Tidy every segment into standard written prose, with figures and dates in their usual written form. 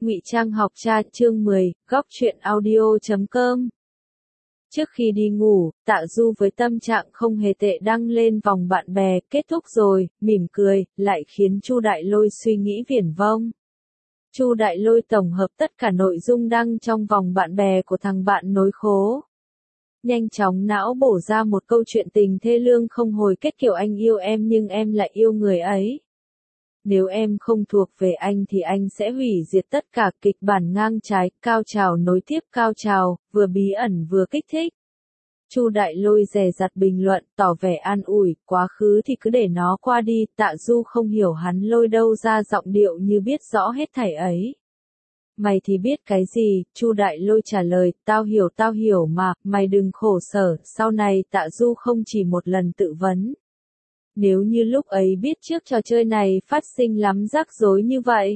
Ngụy Trang học cha chương 10, góc truyện audio.com. Trước khi đi ngủ, Tạ Du với tâm trạng không hề tệ đăng lên vòng bạn bè, kết thúc rồi, mỉm cười, lại khiến Chu Đại Lôi suy nghĩ viển vông. Chu Đại Lôi tổng hợp tất cả nội dung đăng trong vòng bạn bè của thằng bạn nối khố. Nhanh chóng não bổ ra một câu chuyện tình thê lương không hồi kết kiểu anh yêu em nhưng em lại yêu người ấy. Nếu em không thuộc về anh thì anh sẽ hủy diệt tất cả, kịch bản ngang trái, cao trào nối tiếp cao trào, vừa bí ẩn vừa kích thích. Chu Đại Lôi dè dặt bình luận, tỏ vẻ an ủi, quá khứ thì cứ để nó qua đi. Tạ Du không hiểu hắn lôi đâu ra giọng điệu như biết rõ hết thảy ấy. Mày thì biết cái gì? Chu Đại Lôi trả lời, tao hiểu mà, mày đừng khổ sở. Sau này Tạ Du không chỉ một lần tự vấn. Nếu như lúc ấy biết trước trò chơi này phát sinh lắm rắc rối như vậy,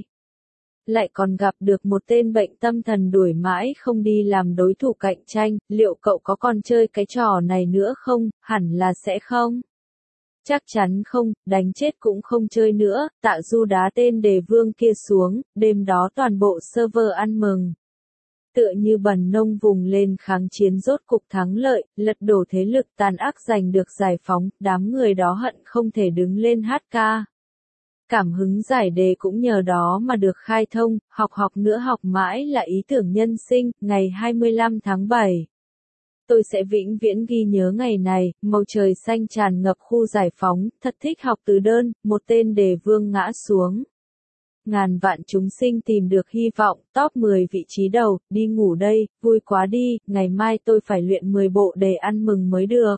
lại còn gặp được một tên bệnh tâm thần đuổi mãi không đi làm đối thủ cạnh tranh, liệu cậu có còn chơi cái trò này nữa không? Hẳn là sẽ không. Chắc chắn không, đánh chết cũng không chơi nữa. Tạ Du đá tên đề vương kia xuống, đêm đó toàn bộ server ăn mừng. Tựa như bần nông vùng lên kháng chiến rốt cục thắng lợi, lật đổ thế lực tàn ác giành được giải phóng, đám người đó hận không thể đứng lên hát ca. Cảm hứng giải đề cũng nhờ đó mà được khai thông, học nữa học mãi là ý tưởng nhân sinh. Ngày 25 tháng 7. Tôi sẽ vĩnh viễn ghi nhớ ngày này, màu trời xanh tràn ngập khu giải phóng, thật thích học từ đơn, một tên đề vương ngã xuống. Ngàn vạn chúng sinh tìm được hy vọng, top 10 vị trí đầu, đi ngủ đây, vui quá đi, ngày mai tôi phải luyện 10 bộ đề ăn mừng mới được.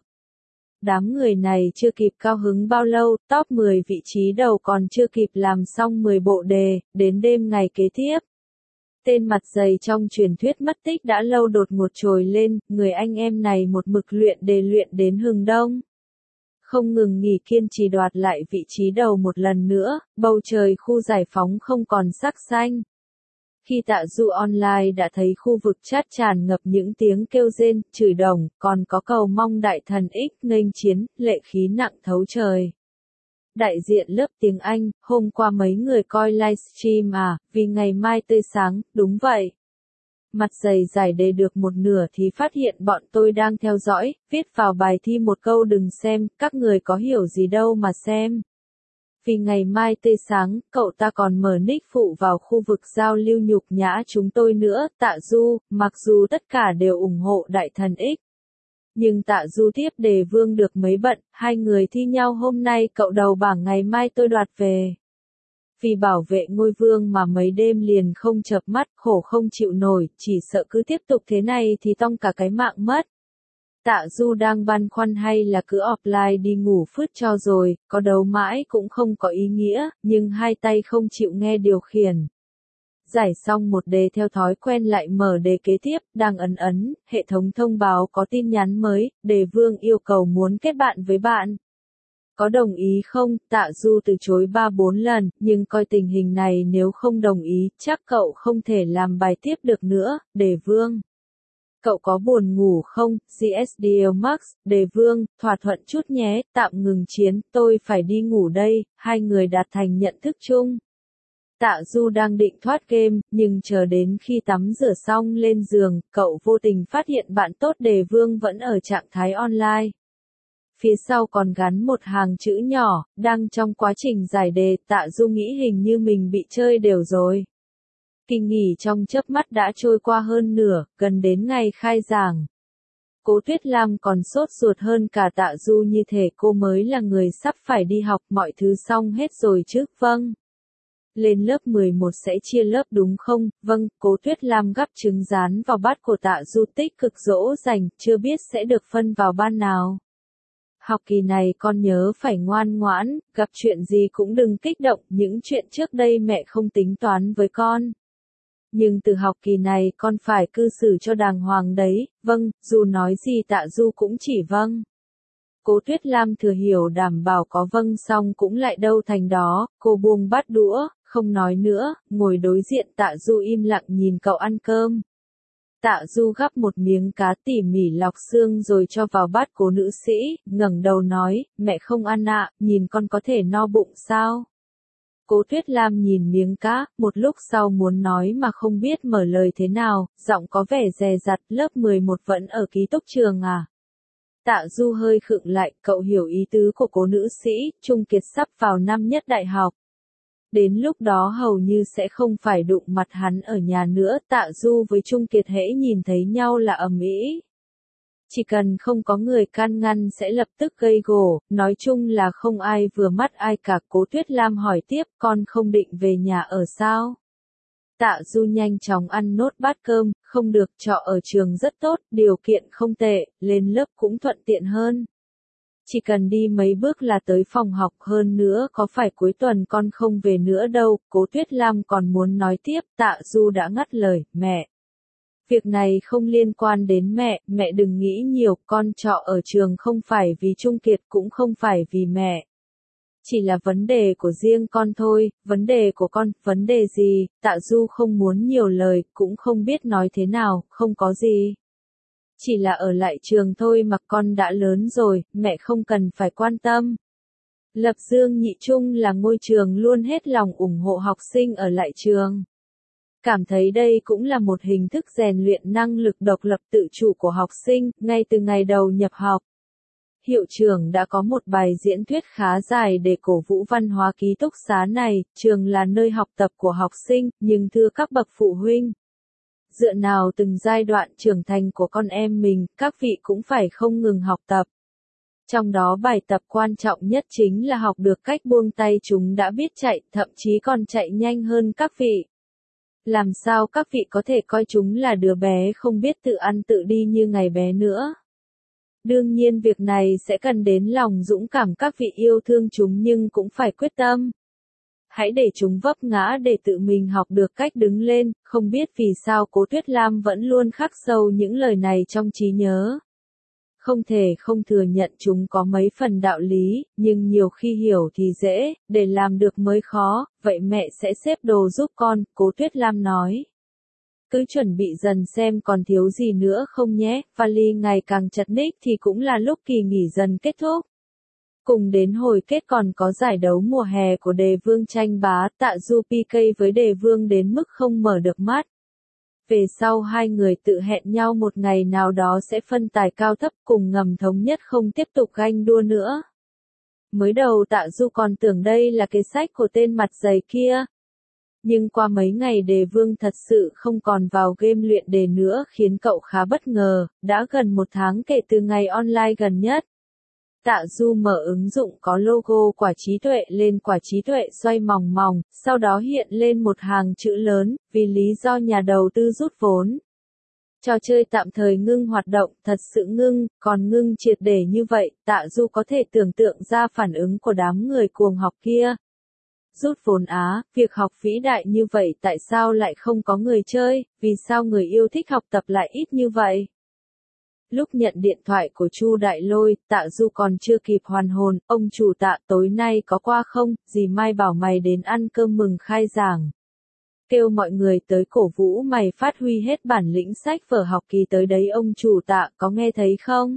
Đám người này chưa kịp cao hứng bao lâu, top 10 vị trí đầu còn chưa kịp làm xong 10 bộ đề, đến đêm ngày kế tiếp. Tên mặt dày trong truyền thuyết mất tích đã lâu đột ngột trồi lên, người anh em này một mực luyện đề luyện đến hừng đông. Không ngừng nghỉ kiên trì đoạt lại vị trí đầu một lần nữa, bầu trời khu giải phóng không còn sắc xanh. Khi Tạ Du online đã thấy khu vực chat tràn ngập những tiếng kêu rên, chửi đồng, còn có cầu mong đại thần X nghênh chiến, lệ khí nặng thấu trời. Đại diện lớp tiếng Anh, hôm qua mấy người coi livestream à, vì ngày mai tươi sáng, đúng vậy. Mặt dày giải đề được một nửa thì phát hiện bọn tôi đang theo dõi, viết vào bài thi một câu đừng xem, các người có hiểu gì đâu mà xem. Vì ngày mai tươi sáng, cậu ta còn mở nick phụ vào khu vực giao lưu nhục nhã chúng tôi nữa. Tạ Du, mặc dù tất cả đều ủng hộ đại thần X. Nhưng Tạ Du tiếp đề vương được mấy bận, hai người thi nhau hôm nay cậu đầu bảng ngày mai tôi đoạt về. Vì bảo vệ ngôi vương mà mấy đêm liền không chợp mắt, khổ không chịu nổi, chỉ sợ cứ tiếp tục thế này thì tong cả cái mạng mất. Tạ Du đang băn khoăn hay là cứ offline đi ngủ phứt cho rồi, có đấu mãi cũng không có ý nghĩa, nhưng hai tay không chịu nghe điều khiển. Giải xong một đề theo thói quen lại mở đề kế tiếp, đang ấn, hệ thống thông báo có tin nhắn mới, đề vương yêu cầu muốn kết bạn với bạn. Có đồng ý không? Tạ Du từ chối 3-4 lần, nhưng coi tình hình này nếu không đồng ý, chắc cậu không thể làm bài tiếp được nữa. Đề vương. Cậu có buồn ngủ không? GSDL Max, đề vương, thỏa thuận chút nhé, tạm ngừng chiến, tôi phải đi ngủ đây. Hai người đạt thành nhận thức chung. Tạ Du đang định thoát game, nhưng chờ đến khi tắm rửa xong lên giường, cậu vô tình phát hiện bạn tốt đề vương vẫn ở trạng thái online. Phía sau còn gắn một hàng chữ nhỏ, đang trong quá trình giải đề. Tạ Du nghĩ hình như mình bị chơi đều rồi. Kỳ nghỉ trong chớp mắt đã trôi qua hơn nửa, gần đến ngày khai giảng. Cố Tuyết Lam còn sốt ruột hơn cả Tạ Du, như thể cô mới là người sắp phải đi học, mọi thứ xong hết rồi chứ? Vâng. Lên lớp 11 sẽ chia lớp đúng không? Vâng. Cố Tuyết Lam gắp trứng rán vào bát của Tạ Du, tích cực dỗ dành, chưa biết sẽ được phân vào ban nào. Học kỳ này con nhớ phải ngoan ngoãn, gặp chuyện gì cũng đừng kích động, những chuyện trước đây mẹ không tính toán với con. Nhưng từ học kỳ này con phải cư xử cho đàng hoàng đấy. Vâng. Dù nói gì Tạ Du cũng chỉ vâng. Cố Tuyết Lam thừa hiểu đảm bảo có vâng xong cũng lại đâu thành đó, cô buông bát đũa, không nói nữa, ngồi đối diện Tạ Du im lặng nhìn cậu ăn cơm. Tạ Du gắp một miếng cá tỉ mỉ lọc xương rồi cho vào bát Cố nữ sĩ, ngẩng đầu nói, mẹ không ăn ạ, nhìn con có thể no bụng sao? Cố Tuyết Lam nhìn miếng cá, một lúc sau muốn nói mà không biết mở lời thế nào, giọng có vẻ dè dặt, lớp 11 vẫn ở ký túc trường à? Tạ Du hơi khựng lại, cậu hiểu ý tứ của cố nữ sĩ, Trung Kiệt sắp vào năm nhất đại học. Đến lúc đó hầu như sẽ không phải đụng mặt hắn ở nhà nữa, Tạ Du với Trung Kiệt hễ nhìn thấy nhau là ầm ĩ. Chỉ cần không có người can ngăn sẽ lập tức gây gổ, nói chung là không ai vừa mắt ai cả. Cố Tuyết Lam hỏi tiếp, con không định về nhà ở sao? Tạ Du nhanh chóng ăn nốt bát cơm, không được, trọ ở trường rất tốt, điều kiện không tệ, lên lớp cũng thuận tiện hơn. Chỉ cần đi mấy bước là tới phòng học, hơn nữa có phải cuối tuần con không về nữa đâu. Cố Tuyết Lam còn muốn nói tiếp, Tạ Du đã ngắt lời, mẹ. Việc này không liên quan đến mẹ đừng nghĩ nhiều, con trọ ở trường không phải vì Trung Kiệt cũng không phải vì mẹ. Chỉ là vấn đề của riêng con thôi, vấn đề của con, vấn đề gì? Tạ Du không muốn nhiều lời, cũng không biết nói thế nào, không có gì. Chỉ là ở lại trường thôi mà, con đã lớn rồi, mẹ không cần phải quan tâm. Lập Dương Nhị Trung là ngôi trường luôn hết lòng ủng hộ học sinh ở lại trường. Cảm thấy đây cũng là một hình thức rèn luyện năng lực độc lập tự chủ của học sinh, ngay từ ngày đầu nhập học. Hiệu trưởng đã có một bài diễn thuyết khá dài để cổ vũ văn hóa ký túc xá này, trường là nơi học tập của học sinh, nhưng thưa các bậc phụ huynh. Dựa nào từng giai đoạn trưởng thành của con em mình, các vị cũng phải không ngừng học tập. Trong đó bài tập quan trọng nhất chính là học được cách buông tay, chúng đã biết chạy, thậm chí còn chạy nhanh hơn các vị. Làm sao các vị có thể coi chúng là đứa bé không biết tự ăn tự đi như ngày bé nữa? Đương nhiên việc này sẽ cần đến lòng dũng cảm, các vị yêu thương chúng nhưng cũng phải quyết tâm. Hãy để chúng vấp ngã để tự mình học được cách đứng lên, không biết vì sao Cố Tuyết Lam vẫn luôn khắc sâu những lời này trong trí nhớ. Không thể không thừa nhận chúng có mấy phần đạo lý, nhưng nhiều khi hiểu thì dễ, để làm được mới khó, vậy mẹ sẽ xếp đồ giúp con, Cố Tuyết Lam nói. Cứ chuẩn bị dần xem còn thiếu gì nữa không nhé, vali ngày càng chật ních thì cũng là lúc kỳ nghỉ dần kết thúc. Cùng đến hồi kết còn có giải đấu mùa hè của Đề Vương tranh bá, Tạ Du PK với Đề Vương đến mức không mở được mắt. Về sau hai người tự hẹn nhau một ngày nào đó sẽ phân tài cao thấp, cùng ngầm thống nhất không tiếp tục ganh đua nữa. Mới đầu Tạ Du còn tưởng đây là kế sách của tên mặt dày kia. Nhưng qua mấy ngày Đề Vương thật sự không còn vào game luyện đề nữa khiến cậu khá bất ngờ, đã gần 1 tháng kể từ ngày online gần nhất. Tạ Du mở ứng dụng có logo quả trí tuệ lên, quả trí tuệ xoay mòng mòng, sau đó hiện lên một hàng chữ lớn, vì lý do nhà đầu tư rút vốn. Trò chơi tạm thời ngưng hoạt động, thật sự ngưng, còn ngưng triệt để như vậy, Tạ Du có thể tưởng tượng ra phản ứng của đám người cuồng học kia. Rút vốn á, việc học vĩ đại như vậy tại sao lại không có người chơi, vì sao người yêu thích học tập lại ít như vậy? Lúc nhận điện thoại của Chu Đại Lôi, Tạ Du còn chưa kịp hoàn hồn, ông chủ Tạ tối nay có qua không, dì Mai bảo mày đến ăn cơm mừng khai giảng. Kêu mọi người tới cổ vũ mày phát huy hết bản lĩnh, sách vở học kỳ tới đấy ông chủ Tạ, có nghe thấy không?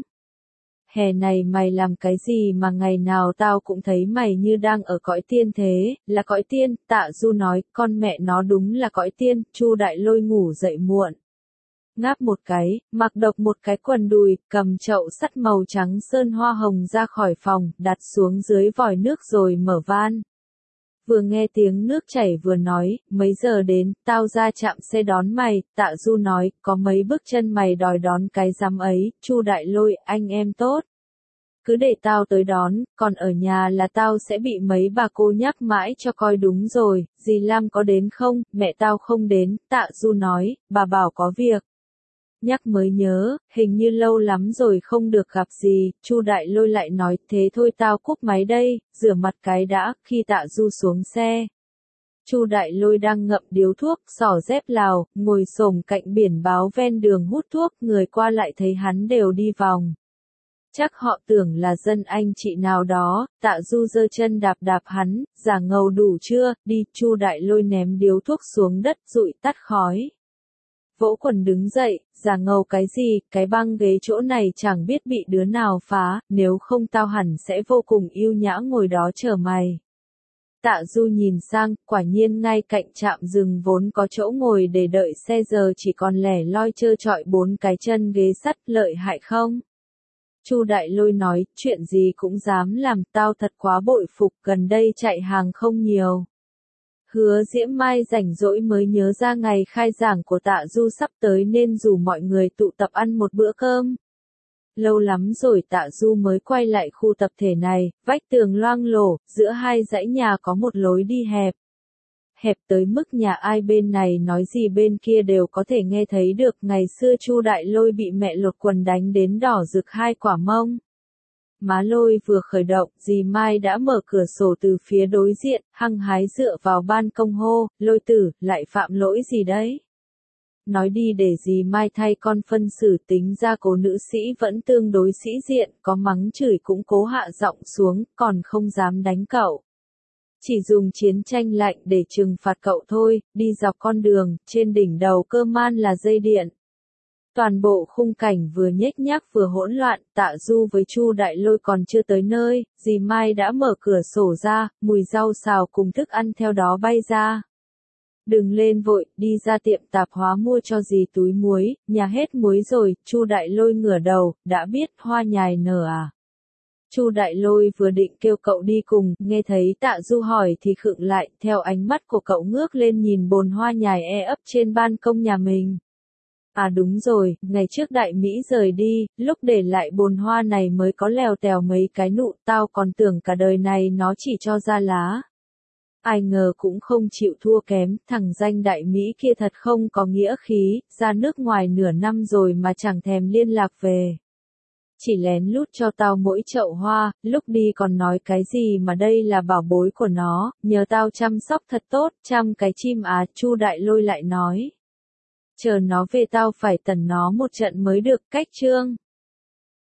Hè này mày làm cái gì mà ngày nào tao cũng thấy mày như đang ở cõi tiên thế, là cõi tiên, Tạ Du nói, con mẹ nó đúng là cõi tiên, Chu Đại Lôi ngủ dậy muộn. Ngáp một cái, mặc độc một cái quần đùi, cầm chậu sắt màu trắng sơn hoa hồng ra khỏi phòng, đặt xuống dưới vòi nước rồi mở van. Vừa nghe tiếng nước chảy vừa nói, mấy giờ đến, tao ra trạm xe đón mày, Tạ Du nói, có mấy bước chân mày đòi đón cái dám ấy, Chu Đại Lôi, anh em tốt. Cứ để tao tới đón, còn ở nhà là tao sẽ bị mấy bà cô nhắc mãi cho coi. Đúng rồi, dì Lam có đến không, mẹ tao không đến, Tạ Du nói, bà bảo có việc. Nhắc mới nhớ, hình như lâu lắm rồi không được gặp gì, Chu Đại Lôi lại nói, thế thôi tao cúp máy đây, rửa mặt cái đã, khi Tạ Du xuống xe. Chu Đại Lôi đang ngậm điếu thuốc, xỏ dép Lào, ngồi xổm cạnh biển báo ven đường hút thuốc, người qua lại thấy hắn đều đi vòng. Chắc họ tưởng là dân anh chị nào đó, Tạ Du giơ chân đạp đạp hắn, giả ngầu đủ chưa, đi, Chu Đại Lôi ném điếu thuốc xuống đất, dụi tắt khói. Vỗ quần đứng dậy, giả ngầu cái gì, cái băng ghế chỗ này chẳng biết bị đứa nào phá, nếu không tao hẳn sẽ vô cùng yêu nhã ngồi đó chờ mày. Tạ Du nhìn sang, quả nhiên ngay cạnh trạm dừng vốn có chỗ ngồi để đợi xe giờ chỉ còn lẻ loi trơ trọi 4 cái chân ghế sắt, lợi hại không? Chu Đại Lôi nói, chuyện gì cũng dám làm, tao thật quá bội phục, gần đây chạy hàng không nhiều. Hứa Diễm Mai rảnh rỗi mới nhớ ra ngày khai giảng của Tạ Du sắp tới nên rủ mọi người tụ tập ăn một bữa cơm. Lâu lắm rồi Tạ Du mới quay lại khu tập thể này, vách tường loang lổ, giữa hai dãy nhà có một lối đi hẹp. Hẹp tới mức nhà ai bên này nói gì bên kia đều có thể nghe thấy được. Ngày xưa Chu Đại Lôi bị mẹ lột quần đánh đến đỏ rực hai quả mông. Má Lôi vừa khởi động, dì Mai đã mở cửa sổ từ phía đối diện, hăng hái dựa vào ban công hô, Lôi tử, lại phạm lỗi gì đấy? Nói đi để dì Mai thay con phân xử, tính ra cô nữ sĩ vẫn tương đối sĩ diện, có mắng chửi cũng cố hạ giọng xuống, còn không dám đánh cậu. Chỉ dùng chiến tranh lạnh để trừng phạt cậu thôi, đi dọc con đường, trên đỉnh đầu cơ man là dây điện. Toàn bộ khung cảnh vừa nhếch nhác vừa hỗn loạn, Tạ Du với Chu Đại Lôi còn chưa tới nơi, dì Mai đã mở cửa sổ ra, mùi rau xào cùng thức ăn theo đó bay ra. Đừng lên vội, đi ra tiệm tạp hóa mua cho dì túi muối, nhà hết muối rồi. Chu Đại Lôi ngửa đầu, đã biết hoa nhài nở à? Chu Đại Lôi vừa định kêu cậu đi cùng, nghe thấy Tạ Du hỏi thì khựng lại, theo ánh mắt của cậu ngước lên nhìn bồn hoa nhài ấp trên ban công nhà mình. À đúng rồi, ngày trước Đại Mỹ rời đi, lúc để lại bồn hoa này mới có lèo tèo mấy cái nụ, tao còn tưởng cả đời này nó chỉ cho ra lá. Ai ngờ cũng không chịu thua kém, thằng danh Đại Mỹ kia thật không có nghĩa khí, ra nước ngoài nửa năm rồi mà chẳng thèm liên lạc về. Chỉ lén lút cho tao mỗi chậu hoa, lúc đi còn nói cái gì mà đây là bảo bối của nó, nhờ tao chăm sóc thật tốt, chăm cái chim à. Chu Đại Lôi lại nói. Chờ nó về tao phải tẩn nó một trận mới được. Cách chương